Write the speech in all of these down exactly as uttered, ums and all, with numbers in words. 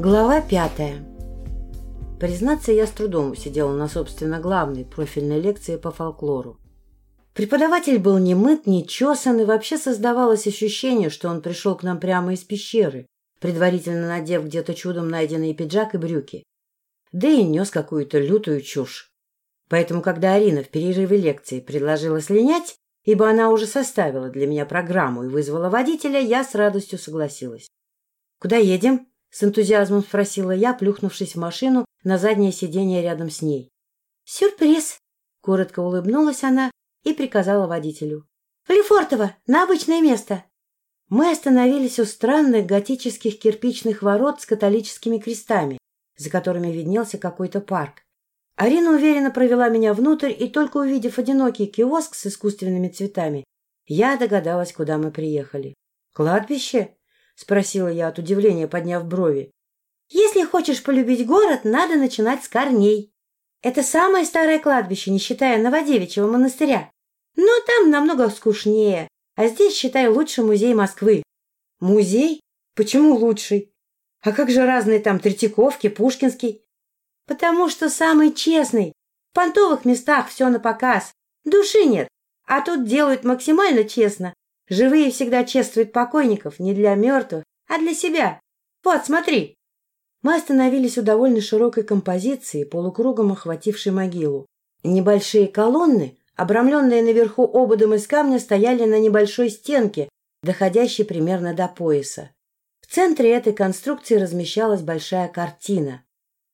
Глава пятая. Признаться, я с трудом сидела на, собственно, главной профильной лекции по фольклору. Преподаватель был не мыт, не чесан, и вообще создавалось ощущение, что он пришел к нам прямо из пещеры, предварительно надев где-то чудом найденные пиджак и брюки. Да и нес какую-то лютую чушь. Поэтому, когда Арина в перерыве лекции предложила слинять, ибо она уже составила для меня программу и вызвала водителя, я с радостью согласилась. — Куда едем? — с энтузиазмом спросила я, плюхнувшись в машину на заднее сиденье рядом с ней. — Сюрприз! — коротко улыбнулась она и приказала водителю. — В Лефортово, на обычное место! Мы остановились у странных готических кирпичных ворот с католическими крестами, за которыми виднелся какой-то парк. Арина уверенно провела меня внутрь, и только увидев одинокий киоск с искусственными цветами, я догадалась, куда мы приехали. — Кладбище? — спросила я от удивления, подняв брови. — Если хочешь полюбить город, надо начинать с корней. Это самое старое кладбище, не считая Новодевичьего монастыря. Но там намного скучнее, а здесь, считай, лучший музей Москвы. — Музей? Почему лучший? А как же разные там Третьяковки, Пушкинский? — Потому что самый честный. В понтовых местах все напоказ. Души нет, а тут делают максимально честно. Живые всегда чествуют покойников не для мертвых, а для себя. Вот, смотри. Мы остановились у довольно широкой композиции, полукругом охватившей могилу. Небольшие колонны, обрамленные наверху ободом из камня, стояли на небольшой стенке, доходящей примерно до пояса. В центре этой конструкции размещалась большая картина.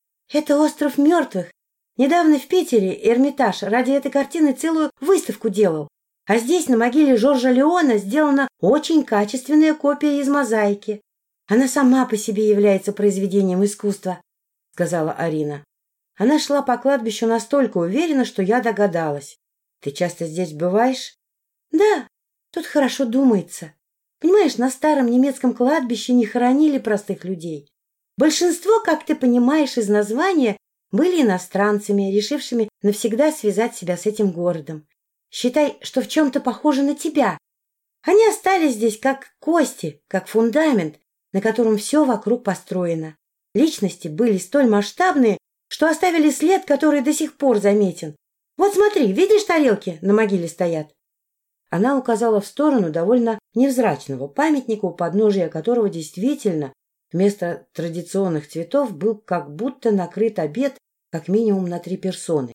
Это остров мертвых. Недавно в Питере Эрмитаж ради этой картины целую выставку делал. А здесь, на могиле Жоржа Леона, сделана очень качественная копия из мозаики. Она сама по себе является произведением искусства, — сказала Арина. Она шла по кладбищу настолько уверенно, что я догадалась. — Ты часто здесь бываешь? — Да, тут хорошо думается. Понимаешь, на старом немецком кладбище не хоронили простых людей. Большинство, как ты понимаешь из названия, были иностранцами, решившими навсегда связать себя с этим городом. Считай, что в чем-то похожи на тебя. Они остались здесь как кости, как фундамент, на котором все вокруг построено. Личности были столь масштабные, что оставили след, который до сих пор заметен. Вот смотри, видишь, тарелки на могиле стоят? Она указала в сторону довольно невзрачного памятника, у подножия которого действительно вместо традиционных цветов был как будто накрыт обед как минимум на три персоны.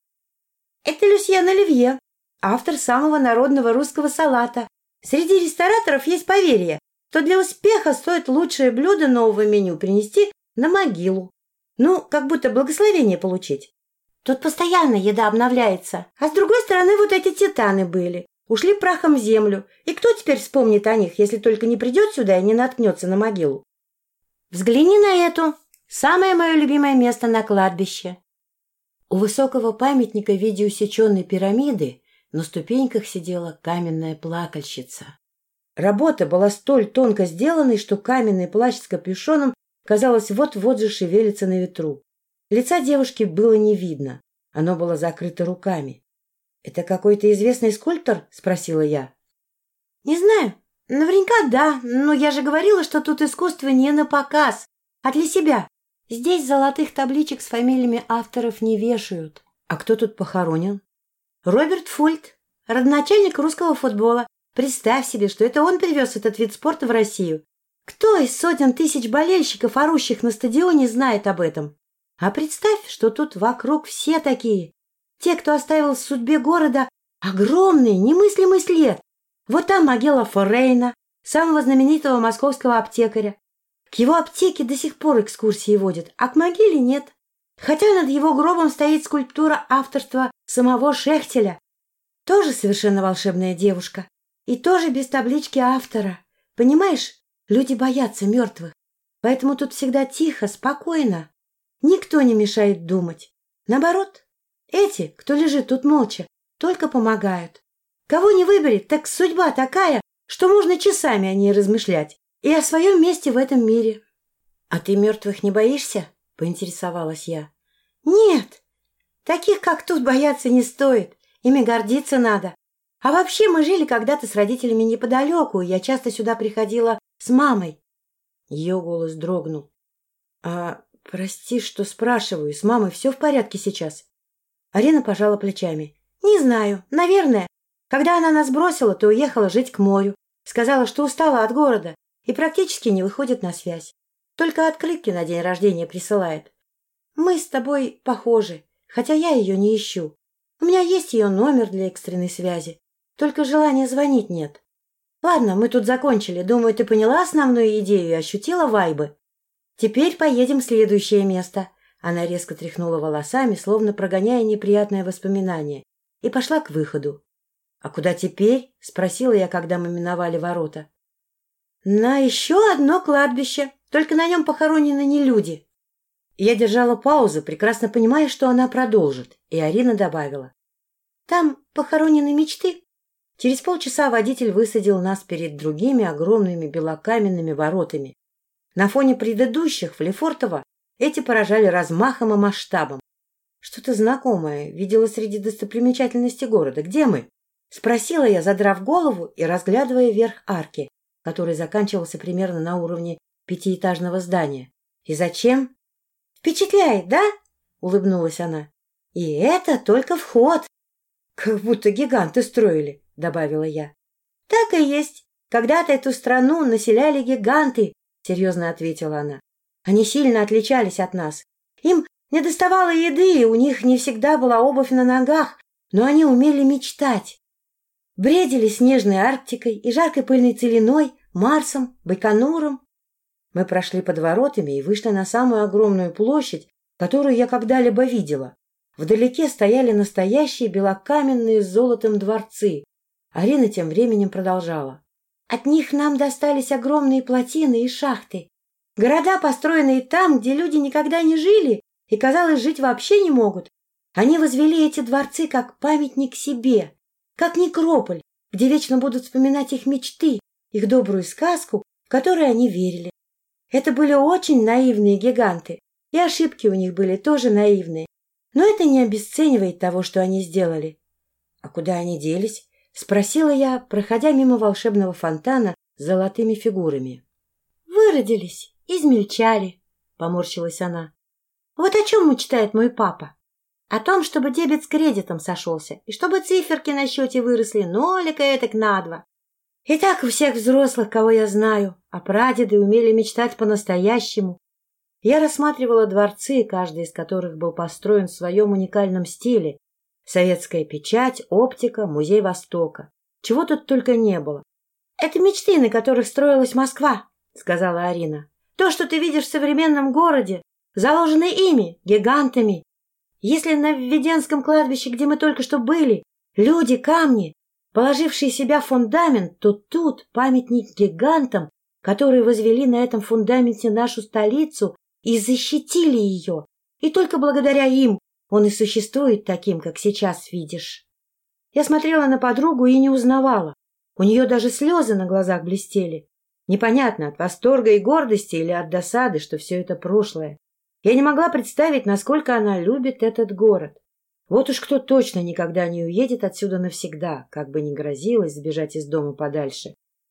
Это Люсьен Оливье, автор самого народного русского салата. Среди рестораторов есть поверье, что для успеха стоит лучшее блюдо нового меню принести на могилу. Ну, как будто благословение получить. Тут постоянно еда обновляется. А с другой стороны, вот эти титаны были. Ушли прахом в землю. И кто теперь вспомнит о них, если только не придет сюда и не наткнется на могилу? Взгляни на эту. Самое мое любимое место на кладбище. У высокого памятника в виде усеченной пирамиды на ступеньках сидела каменная плакальщица. Работа была столь тонко сделанной, что каменный плащ с капюшоном, казалось, вот-вот же шевелится на ветру. Лица девушки было не видно, оно было закрыто руками. — Это какой-то известный скульптор? — спросила я. — Не знаю. Наверняка да, но я же говорила, что тут искусство не на показ, а для себя. Здесь золотых табличек с фамилиями авторов не вешают. А кто тут похоронен? Роберт Фульт, родоначальник русского футбола. Представь себе, что это он привез этот вид спорта в Россию. Кто из сотен тысяч болельщиков, орущих на стадионе, знает об этом? А представь, что тут вокруг все такие. Те, кто оставил в судьбе города огромный, немыслимый след. Вот там могила Форейна, самого знаменитого московского аптекаря. К его аптеке до сих пор экскурсии водят, а к могиле нет. Хотя над его гробом стоит скульптура авторства самого Шехтеля. Тоже совершенно волшебная девушка. И тоже без таблички автора. Понимаешь, люди боятся мертвых. Поэтому тут всегда тихо, спокойно. Никто не мешает думать. Наоборот, эти, кто лежит тут молча, только помогают. Кого не выберет, так судьба такая, что можно часами о ней размышлять. И о своем месте в этом мире. — А ты мертвых не боишься? — поинтересовалась я. — Нет, таких, как тут, бояться не стоит. Ими гордиться надо. А вообще мы жили когда-то с родителями неподалеку, и я часто сюда приходила с мамой. Ее голос дрогнул. — А Прости, что спрашиваю. С мамой все в порядке сейчас? Арина пожала плечами. Не знаю. Наверное. Когда она нас бросила, то уехала жить к морю. Сказала, что устала от города и практически не выходит на связь. Только открытки на день рождения присылает. Мы с тобой похожи, хотя я ее не ищу. У меня есть ее номер для экстренной связи. Только желания звонить нет. Ладно, мы тут закончили. Думаю, ты поняла основную идею и ощутила вайбы. Теперь поедем в следующее место. Она резко тряхнула волосами, словно прогоняя неприятное воспоминание, и пошла к выходу. — А куда теперь? — спросила я, когда мы миновали ворота. — На еще одно кладбище, только на нем похоронены не люди. Я держала паузу, прекрасно понимая, что она продолжит, и Арина добавила. — Там похоронены мечты. Через полчаса водитель высадил нас перед другими огромными белокаменными воротами. На фоне предыдущих в Лефортово эти поражали размахом и масштабом. Что-то знакомое видела среди достопримечательностей города. Где мы? Спросила я, задрав голову и разглядывая верх арки, который заканчивался примерно на уровне пятиэтажного здания. И зачем? Впечатляет, да? Улыбнулась она. И это только вход. Как будто гиганты строили, добавила я. Так и есть. Когда-то эту страну населяли гиганты, серьезно ответила она. Они сильно отличались от нас. Им недоставало еды, и у них не всегда была обувь на ногах, но они умели мечтать. Бредили снежной Арктикой и жаркой пыльной целиной, Марсом, Байконуром. Мы прошли под воротами и вышли на самую огромную площадь, которую я когда-либо видела. Вдалеке стояли настоящие белокаменные с золотом дворцы. Арина тем временем продолжала. От них нам достались огромные плотины и шахты. Города, построенные там, где люди никогда не жили и, казалось, жить вообще не могут. Они возвели эти дворцы как памятник себе, как некрополь, где вечно будут вспоминать их мечты, их добрую сказку, в которую они верили. Это были очень наивные гиганты, и ошибки у них были тоже наивные. Но это не обесценивает того, что они сделали. — А куда они делись? — спросила я, проходя мимо волшебного фонтана с золотыми фигурами. — Выродились, измельчали, — поморщилась она. — Вот о чем мечтает мой папа. О том, чтобы дебет с кредитом сошелся, и чтобы циферки на счете выросли нолика этак на два. И так у всех взрослых, кого я знаю, а прадеды умели мечтать по-настоящему. Я рассматривала дворцы, каждый из которых был построен в своем уникальном стиле. Советская печать, оптика, музей Востока. Чего тут только не было. — Это мечты, на которых строилась Москва, — сказала Арина. — То, что ты видишь в современном городе, заложено ими, гигантами. Если на Введенском кладбище, где мы только что были, люди, камни, положившие себя в фундамент, то тут памятник гигантам, которые возвели на этом фундаменте нашу столицу и защитили ее. И только благодаря им он и существует таким, как сейчас видишь. Я смотрела на подругу и не узнавала. У нее даже слезы на глазах блестели. Непонятно, от восторга и гордости или от досады, что все это прошлое. Я не могла представить, насколько она любит этот город. Вот уж кто точно никогда не уедет отсюда навсегда, как бы ни грозилось сбежать из дома подальше.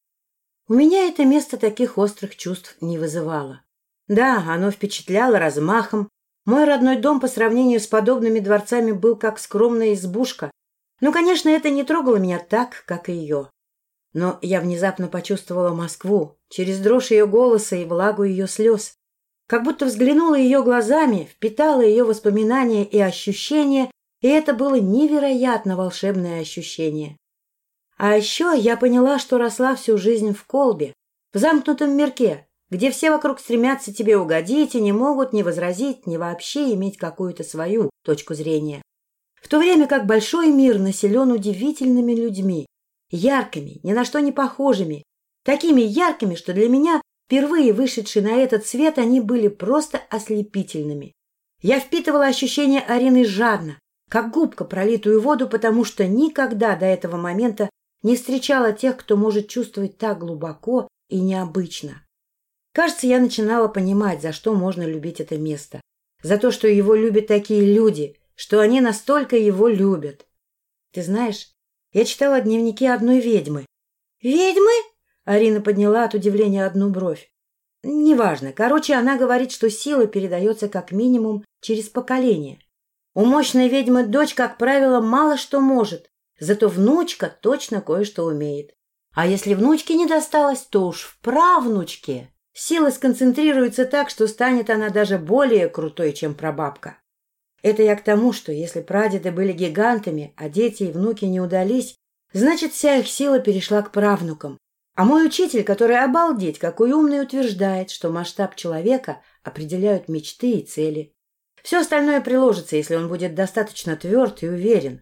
У меня это место таких острых чувств не вызывало. Да, оно впечатляло размахом. Мой родной дом по сравнению с подобными дворцами был как скромная избушка. Но, конечно, это не трогало меня так, как и ее. Но я внезапно почувствовала Москву через дрожь ее голоса и влагу ее слез. Как будто взглянула ее глазами, впитала ее воспоминания и ощущения, и это было невероятно волшебное ощущение. А еще я поняла, что росла всю жизнь в колбе, в замкнутом мирке, где все вокруг стремятся тебе угодить и не могут ни возразить, ни вообще иметь какую-то свою точку зрения. В то время как большой мир населен удивительными людьми, яркими, ни на что не похожими, такими яркими, что для меня, впервые вышедшие на этот свет, они были просто ослепительными. Я впитывала ощущения Арины жадно, как губка пролитую воду, потому что никогда до этого момента не встречала тех, кто может чувствовать так глубоко и необычно. Кажется, я начинала понимать, за что можно любить это место. За то, что его любят такие люди, что они настолько его любят. Ты знаешь, я читала дневники одной ведьмы. «Ведьмы?» — Арина подняла от удивления одну бровь. Неважно. Короче, она говорит, что сила передается как минимум через поколение. У мощной ведьмы дочь, как правило, мало что может, зато внучка точно кое-что умеет. А если внучке не досталось, то уж в правнучке сила сконцентрируется так, что станет она даже более крутой, чем прабабка. Это я к тому, что если прадеды были гигантами, а дети и внуки не удались, значит, вся их сила перешла к правнукам. А мой учитель, который обалдеть, какой умный, утверждает, что масштаб человека определяют мечты и цели. Все остальное приложится, если он будет достаточно тверд и уверен.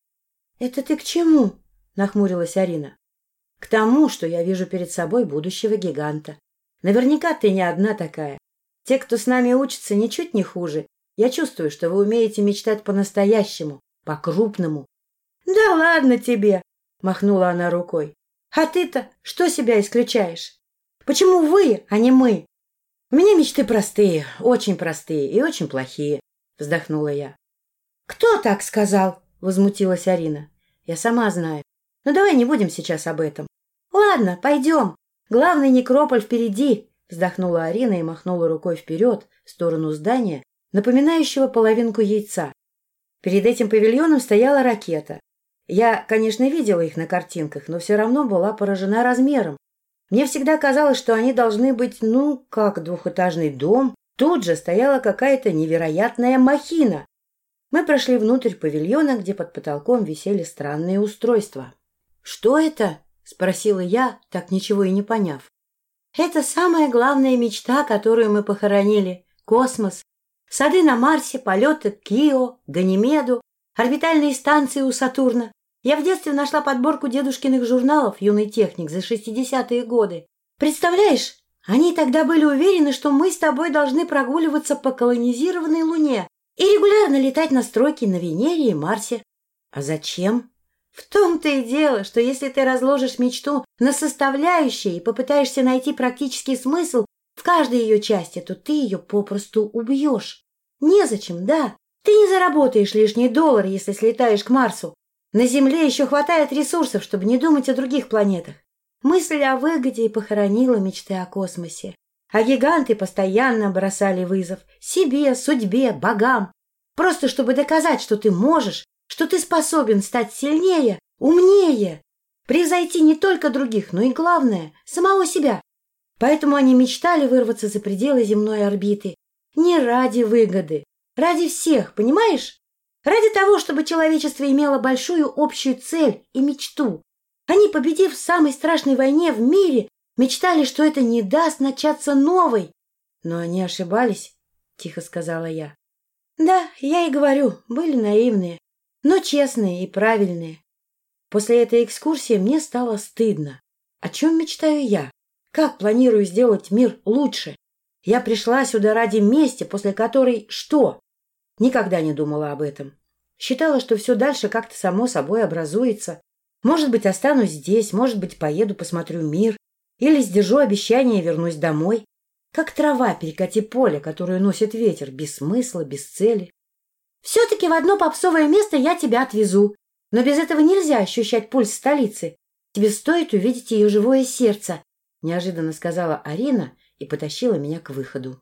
— Это ты к чему? — нахмурилась Арина. — К тому, что я вижу перед собой будущего гиганта. Наверняка ты не одна такая. Те, кто с нами учится, ничуть не хуже. Я чувствую, что вы умеете мечтать по-настоящему, по-крупному. — Да ладно тебе! — махнула она рукой. — А ты-то что себя исключаешь? Почему вы, а не мы? — У меня мечты простые, очень простые и очень плохие, — вздохнула я. — Кто так сказал? — возмутилась Арина. — Я сама знаю. Но давай не будем сейчас об этом. — Ладно, пойдем. Главный некрополь впереди, — вздохнула Арина и махнула рукой вперед, в сторону здания, напоминающего половинку яйца. Перед этим павильоном стояла ракета. Я, конечно, видела их на картинках, но все равно была поражена размером. Мне всегда казалось, что они должны быть, ну, как двухэтажный дом. Тут же стояла какая-то невероятная махина. Мы прошли внутрь павильона, где под потолком висели странные устройства. — Что это? — спросила я, так ничего и не поняв. — Это самая главная мечта, которую мы похоронили. Космос. Сады на Марсе, полеты к Ио, Ганимеду, орбитальные станции у Сатурна. Я в детстве нашла подборку дедушкиных журналов «Юный техник» за шестидесятые годы. Представляешь, они тогда были уверены, что мы с тобой должны прогуливаться по колонизированной Луне и регулярно летать на стройки на Венере и Марсе. А зачем? В том-то и дело, что если ты разложишь мечту на составляющие и попытаешься найти практический смысл в каждой ее части, то ты ее попросту убьешь. Незачем, да. Ты не заработаешь лишний доллар, если слетаешь к Марсу. На Земле еще хватает ресурсов, чтобы не думать о других планетах. Мысль о выгоде и похоронила мечты о космосе. А гиганты постоянно бросали вызов себе, судьбе, богам. Просто чтобы доказать, что ты можешь, что ты способен стать сильнее, умнее, превзойти не только других, но и, главное, самого себя. Поэтому они мечтали вырваться за пределы земной орбиты. Не ради выгоды, ради всех, понимаешь? Ради того, чтобы человечество имело большую общую цель и мечту. Они, победив в самой страшной войне в мире, мечтали, что это не даст начаться новой. Но они ошибались, — тихо сказала я. Да, я и говорю, были наивные, но честные и правильные. После этой экскурсии мне стало стыдно. О чем мечтаю я? Как планирую сделать мир лучше? Я пришла сюда ради мести, после которой что? Никогда не думала об этом. Считала, что все дальше как-то само собой образуется. Может быть, останусь здесь, может быть, поеду, посмотрю мир. Или сдержу обещание и вернусь домой. Как трава перекати поле, которую носит ветер, без смысла, без цели. Все-таки в одно попсовое место я тебя отвезу. Но без этого нельзя ощущать пульс столицы. Тебе стоит увидеть ее живое сердце, — неожиданно сказала Арина и потащила меня к выходу.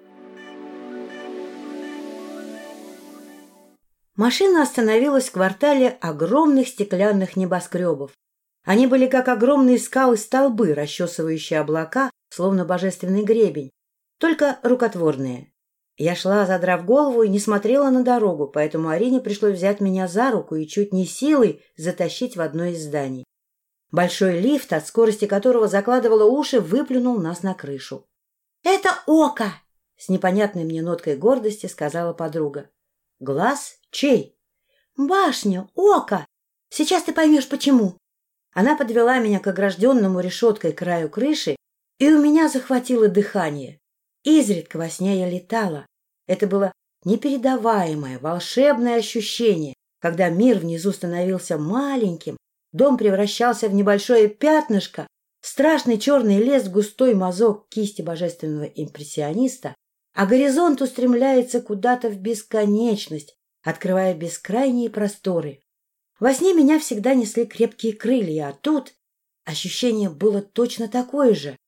Машина остановилась в квартале огромных стеклянных небоскребов. Они были как огромные скалы-столбы, расчесывающие облака, словно божественный гребень, только рукотворные. Я шла, задрав голову, и не смотрела на дорогу, поэтому Арине пришлось взять меня за руку и чуть не силой затащить в одно из зданий. Большой лифт, от скорости которого закладывало уши, выплюнул нас на крышу. — Это око! — с непонятной мне ноткой гордости сказала подруга. — Глаз? Чей? — Башня, око! Сейчас ты поймешь, почему. Она подвела меня к огражденному решеткой краю крыши, и у меня захватило дыхание. Изредка во сне я летала. Это было непередаваемое, волшебное ощущение, когда мир внизу становился маленьким, дом превращался в небольшое пятнышко, страшный черный лес — густой мазок кисти божественного импрессиониста, а горизонт устремляется куда-то в бесконечность, открывая бескрайние просторы. Во сне меня всегда несли крепкие крылья, а тут ощущение было точно такое же.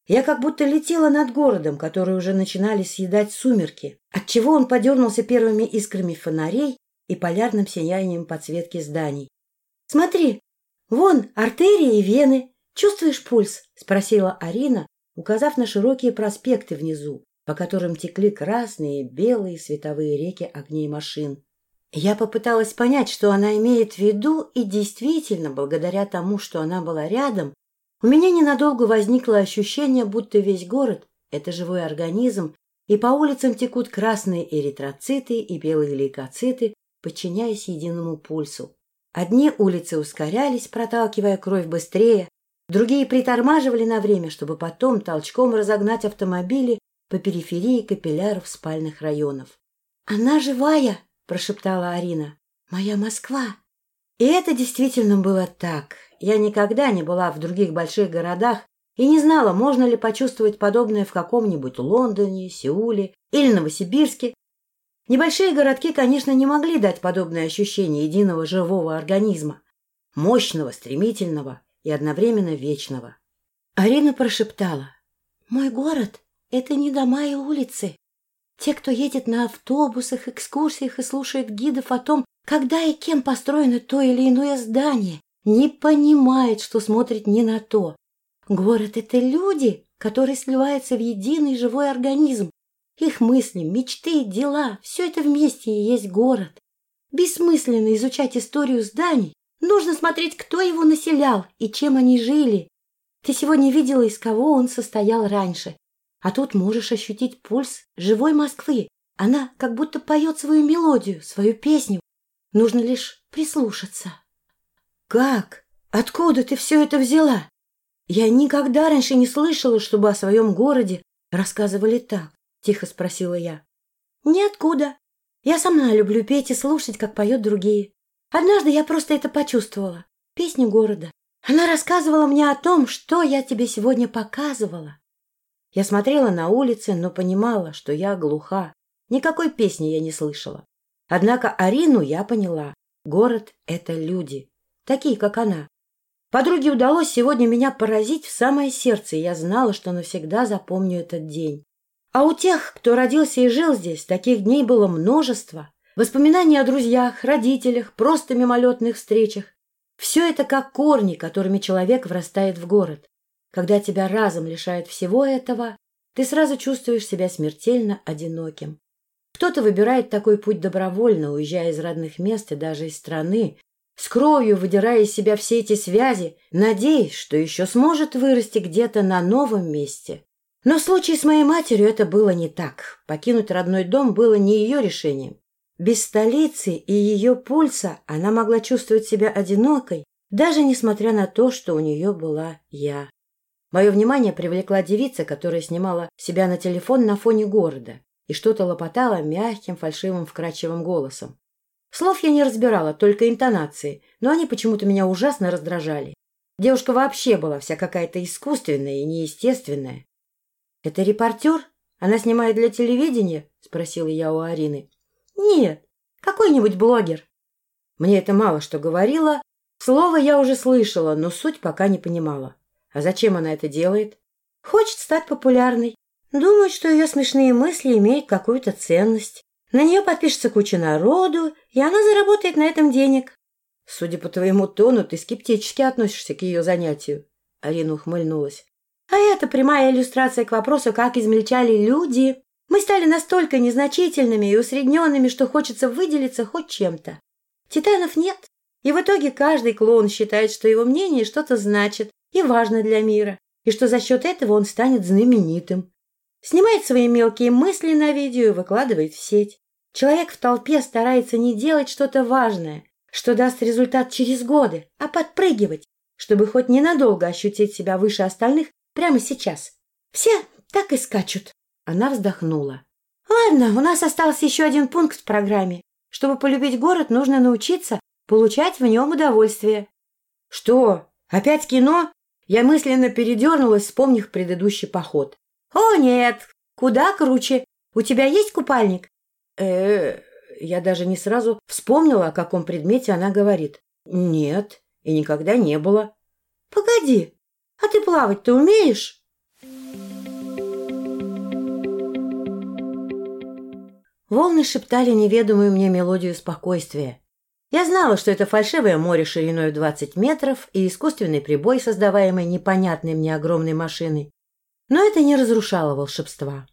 Я как будто летела над городом, который уже начинали съедать сумерки, отчего он подернулся первыми искрами фонарей и полярным сиянием подсветки зданий. — Смотри, вон артерии и вены. Чувствуешь пульс? — спросила Арина, указав на широкие проспекты внизу, по которым текли красные, белые световые реки огней машин. Я попыталась понять, что она имеет в виду, и действительно, благодаря тому, что она была рядом, у меня ненадолго возникло ощущение, будто весь город — это живой организм, и по улицам текут красные эритроциты и белые лейкоциты, подчиняясь единому пульсу. Одни улицы ускорялись, проталкивая кровь быстрее, другие притормаживали на время, чтобы потом толчком разогнать автомобили по периферии капилляров спальных районов. — Она живая! — прошептала Арина. — Моя Москва! И это действительно было так. Я никогда не была в других больших городах и не знала, можно ли почувствовать подобное в каком-нибудь Лондоне, Сеуле или Новосибирске. Небольшие городки, конечно, не могли дать подобное ощущение единого живого организма, мощного, стремительного и одновременно вечного. Арина прошептала: «Мой город — это не дома и улицы. Те, кто едет на автобусах, экскурсиях и слушает гидов о том, когда и кем построено то или иное здание, не понимает, что смотрит не на то. Город — это люди, которые сливаются в единый живой организм. Их мысли, мечты, дела — все это вместе и есть город. Бессмысленно изучать историю зданий. Нужно смотреть, кто его населял и чем они жили. Ты сегодня видела, из кого он состоял раньше. А тут можешь ощутить пульс живой Москвы. Она как будто поет свою мелодию, свою песню. Нужно лишь прислушаться». «Как? Откуда ты все это взяла? Я никогда раньше не слышала, чтобы о своем городе рассказывали так», — тихо спросила я. «Ниоткуда. Я сама люблю петь и слушать, как поют другие. Однажды я просто это почувствовала. Песню города. Она рассказывала мне о том, что я тебе сегодня показывала». Я смотрела на улицы, но понимала, что я глуха. Никакой песни я не слышала. Однако Арину я поняла. Город — это люди. Такие, как она. Подруге удалось сегодня меня поразить в самое сердце, и я знала, что навсегда запомню этот день. А у тех, кто родился и жил здесь, таких дней было множество. Воспоминания о друзьях, родителях, просто мимолетных встречах. Все это как корни, которыми человек врастает в город. Когда тебя разом лишают всего этого, ты сразу чувствуешь себя смертельно одиноким. Кто-то выбирает такой путь добровольно, уезжая из родных мест и даже из страны, с кровью выдирая из себя все эти связи, надеясь, что еще сможет вырасти где-то на новом месте. Но в случае с моей матерью это было не так. Покинуть родной дом было не ее решением. Без столицы и ее пульса она могла чувствовать себя одинокой, даже несмотря на то, что у нее была я. Мое внимание привлекла девица, которая снимала себя на телефон на фоне города и что-то лопотала мягким, фальшивым, вкрадчивым голосом. Слов я не разбирала, только интонации, но они почему-то меня ужасно раздражали. Девушка вообще была вся какая-то искусственная и неестественная. — Это репортер? Она снимает для телевидения? — спросила я у Арины. — Нет, какой-нибудь блогер. Мне это мало что говорило. Слово я уже слышала, но суть пока не понимала. А зачем она это делает? Хочет стать популярной. Думает, что ее смешные мысли имеют какую-то ценность. На нее подпишется куча народу, и она заработает на этом денег. Судя по твоему тону, ты скептически относишься к ее занятию. Арина ухмыльнулась. А это прямая иллюстрация к вопросу, как измельчали люди. Мы стали настолько незначительными и усредненными, что хочется выделиться хоть чем-то. Титанов нет. И в итоге каждый клоун считает, что его мнение что-то значит и важно для мира, и что за счет этого он станет знаменитым. Снимает свои мелкие мысли на видео и выкладывает в сеть. Человек в толпе старается не делать что-то важное, что даст результат через годы, а подпрыгивать, чтобы хоть ненадолго ощутить себя выше остальных прямо сейчас. Все так и скачут. Она вздохнула. Ладно, у нас остался еще один пункт в программе. Чтобы полюбить город, нужно научиться получать в нем удовольствие. Что? Опять кино? Я мысленно передернулась, вспомнив предыдущий поход. О, нет, куда круче. У тебя есть купальник? Э, я даже не сразу вспомнила, о каком предмете она говорит. Нет, и никогда не было. Погоди, а ты плавать-то умеешь? Волны шептали неведомую мне мелодию спокойствия. Я знала, что это фальшивое море шириной в двадцать метров и искусственный прибой, создаваемый непонятной мне огромной машиной. Но это не разрушало волшебства.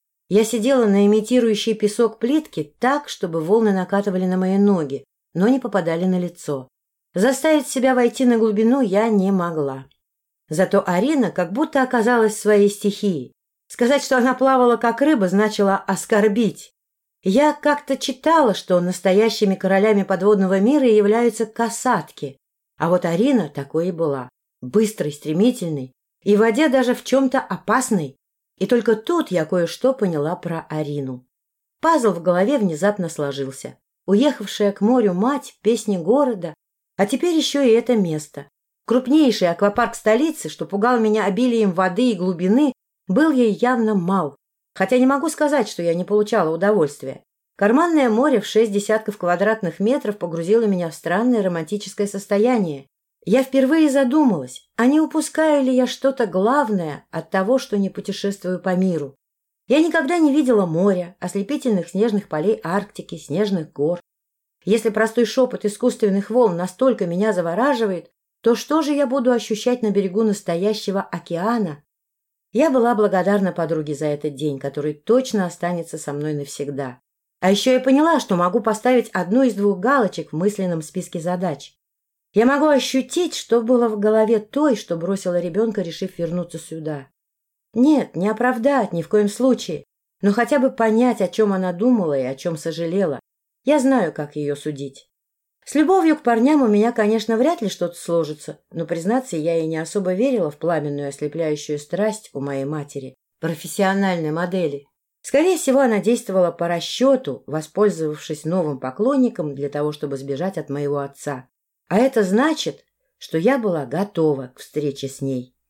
Я сидела на имитирующей песок плитке так, чтобы волны накатывали на мои ноги, но не попадали на лицо. Заставить себя войти на глубину я не могла. Зато Арина как будто оказалась в своей стихии. Сказать, что она плавала как рыба, значило оскорбить. Я как-то читала, что настоящими королями подводного мира являются касатки. А вот Арина такой и была. Быстрой, стремительной и в воде даже в чем-то опасной. И только тут я кое-что поняла про Арину. Пазл в голове внезапно сложился. Уехавшая к морю мать, песни города, а теперь еще и это место. Крупнейший аквапарк столицы, что пугал меня обилием воды и глубины, был ей явно мал. Хотя не могу сказать, что я не получала удовольствия. Карманное море в шесть десятков квадратных метров погрузило меня в странное романтическое состояние. Я впервые задумалась, а не упускаю ли я что-то главное от того, что не путешествую по миру. Я никогда не видела моря, ослепительных снежных полей Арктики, снежных гор. Если простой шепот искусственных волн настолько меня завораживает, то что же я буду ощущать на берегу настоящего океана? Я была благодарна подруге за этот день, который точно останется со мной навсегда. А еще я поняла, что могу поставить одну из двух галочек в мысленном списке задач. Я могу ощутить, что было в голове той, что бросила ребенка, решив вернуться сюда. Нет, не оправдать, ни в коем случае, но хотя бы понять, о чем она думала и о чем сожалела. Я знаю, как ее судить. С любовью к парням у меня, конечно, вряд ли что-то сложится, но, признаться, я и не особо верила в пламенную ослепляющую страсть у моей матери, профессиональной модели. Скорее всего, она действовала по расчету, воспользовавшись новым поклонником для того, чтобы сбежать от моего отца. А это значит, что я была готова к встрече с ней.